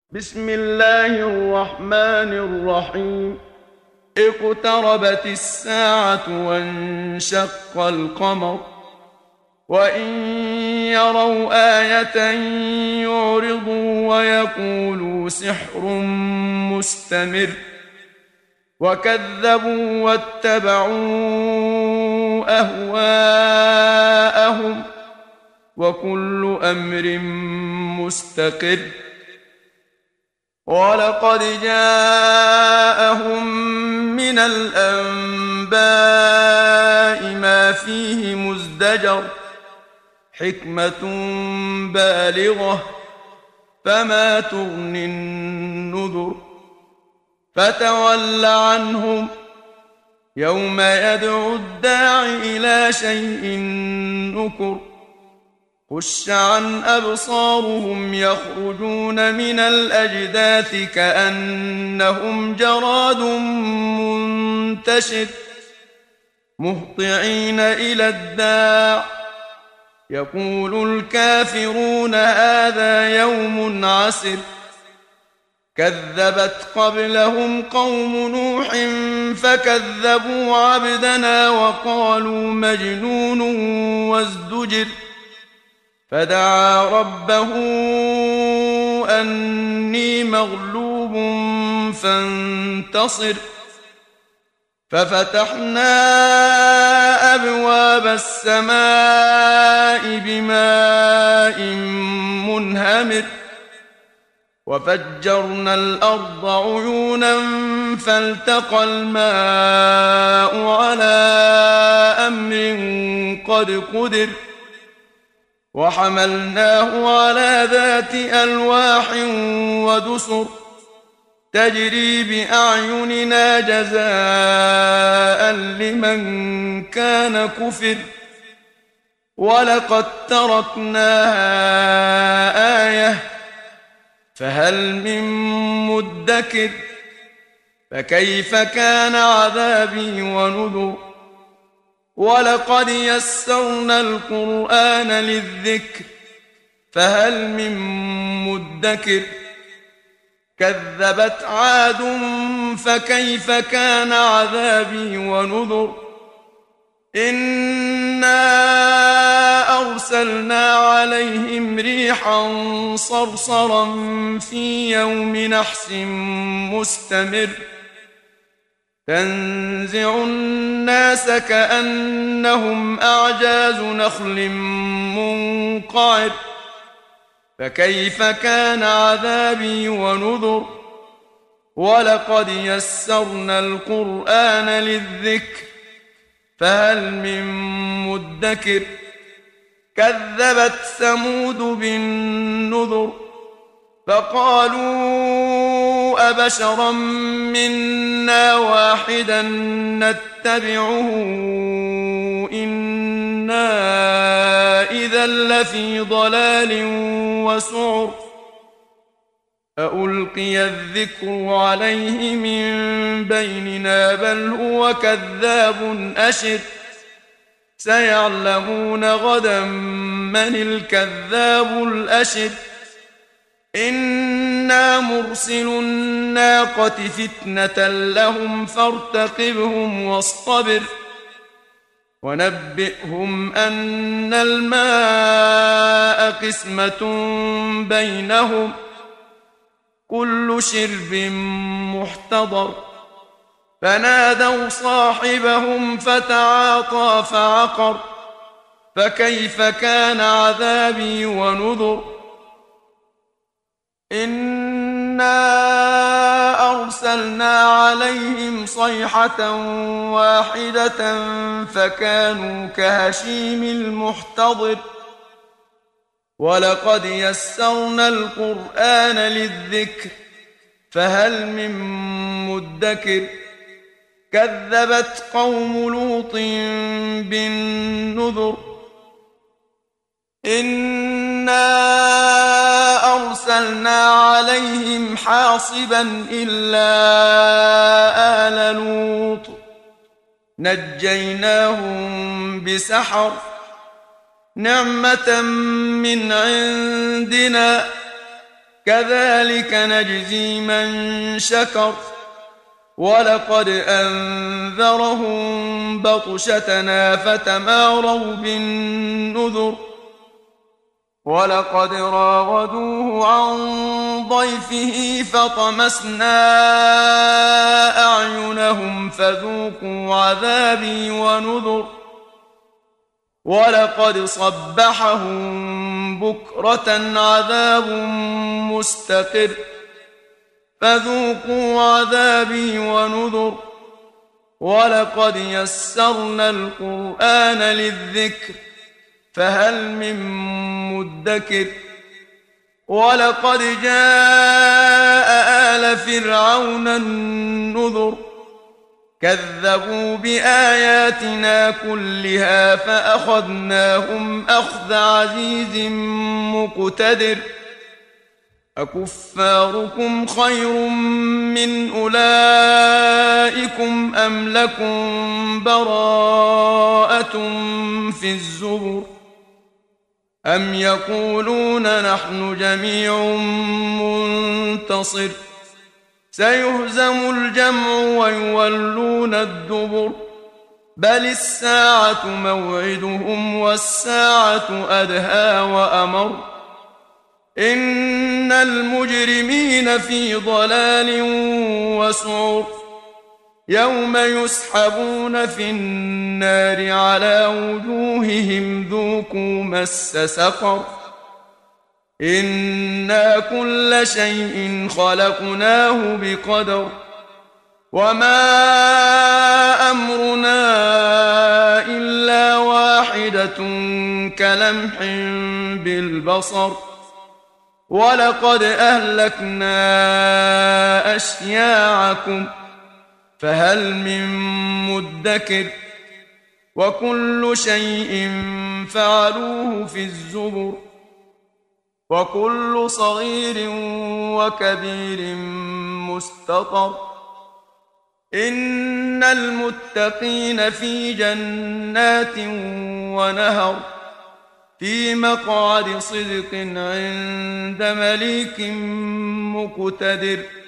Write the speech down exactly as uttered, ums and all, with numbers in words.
بسم الله الرحمن الرحيم. اقتربت الساعة وانشق القمر وإن يروا آية يعرضوا ويقولوا سحر مستمر وكذبوا واتبعوا أهواءهم وكل أمر مستقر. ولقد جاءهم من الأنباء ما فيه مزدجر حكمة بالغة فما تغني النذر. فتول عنهم يوم يدعو الداع إلى شيء نكر. خش عن أبصارهم يخرجون من الأجداث كأنهم جراد منتشر مهطعين إلى الداع يقول الكافرون هذا يوم عسر. كذبت قبلهم قوم نوح فكذبوا عبدنا وقالوا مجنون وازدجر. فدعا ربه أني مغلوب فانتصر. ففتحنا أبواب السماء بماء منهمر وفجرنا الأرض عيونا فالتقى الماء على أمر قد قدر. وحملناه على ذات ألواح ودسر تجري بأعيننا جزاء لمن كان كفر. ولقد تركناها آية فهل من مدكر. فكيف كان عذابي ونذر. ولقد يسرنا القرآن للذكر فهل من مدكر. كذبت عاد فكيف كان عذابي ونذر. إنا أرسلنا عليهم ريحا صرصرا في يوم نحس مستمر تنزع الناس كأنهم أعجاز نخل منقعر. فكيف كان عذابي ونذر. ولقد يسرنا القرآن للذكر فهل من مدكر. كذبت ثمود بالنذر فقالوا أبشرا منا واحدا نتبعه إنا إذا لفي ضلال وسعر. أألقي الذكر عليه من بيننا بل هو كذاب أشر. سيعلمون غدا من الكذاب الأشر. إنا مرسل الناقة فتنة لهم فارتقبهم واصطبر. ونبئهم أن الماء قسمة بينهم كل شرب محتضر. فنادوا صاحبهم فتعاطى فعقر. فكيف كان عذابي ونذر. إنا أرسلنا عليهم صيحة واحدة فكانوا كهشيم المحتضر. ولقد يسرنا القرآن للذكر فهل من مدكر. كذبت قوم لوط بالنذر. إنا أرسلنا عليهم حاصبا إلا آل لوط نجيناهم بسحر نعمة من عندنا كذلك نجزي من شكر ولقد أنذرهم بطشتنا فتماروا بالنذر ولقد راودوه عن ضيفه فطمسنا أعينهم فذوقوا عذابي ونذر ولقد صبحهم بكرة عذاب مستقر فذوقوا عذابي ونذر ولقد يسرنا القرآن للذكر فهل من مدكر ولقد جاء آل فرعون النذر كذبوا بآياتنا كلها فأخذناهم أخذ عزيز مقتدر أكفاركم خير من أولئكم أم لكم براءة في الزبر أم يقولون نحن جميع منتصر سيهزم الجمع ويولون الدبر بل الساعة موعدهم والساعة أدهى وأمر إن المجرمين في ضلال وسعر يوم يسحبون في النار على وجوههم ذوقوا مس سقر إنا كل شيء خلقناه بقدر وما أمرنا إلا واحدة كلمح بالبصر ولقد أهلكنا أشياعكم فهل من مدكر وكل شيء فعلوه في الزبر وكل صغير وكبير مستطر إن المتقين في جنات ونهر في مقعد صدق عند مليك مقتدر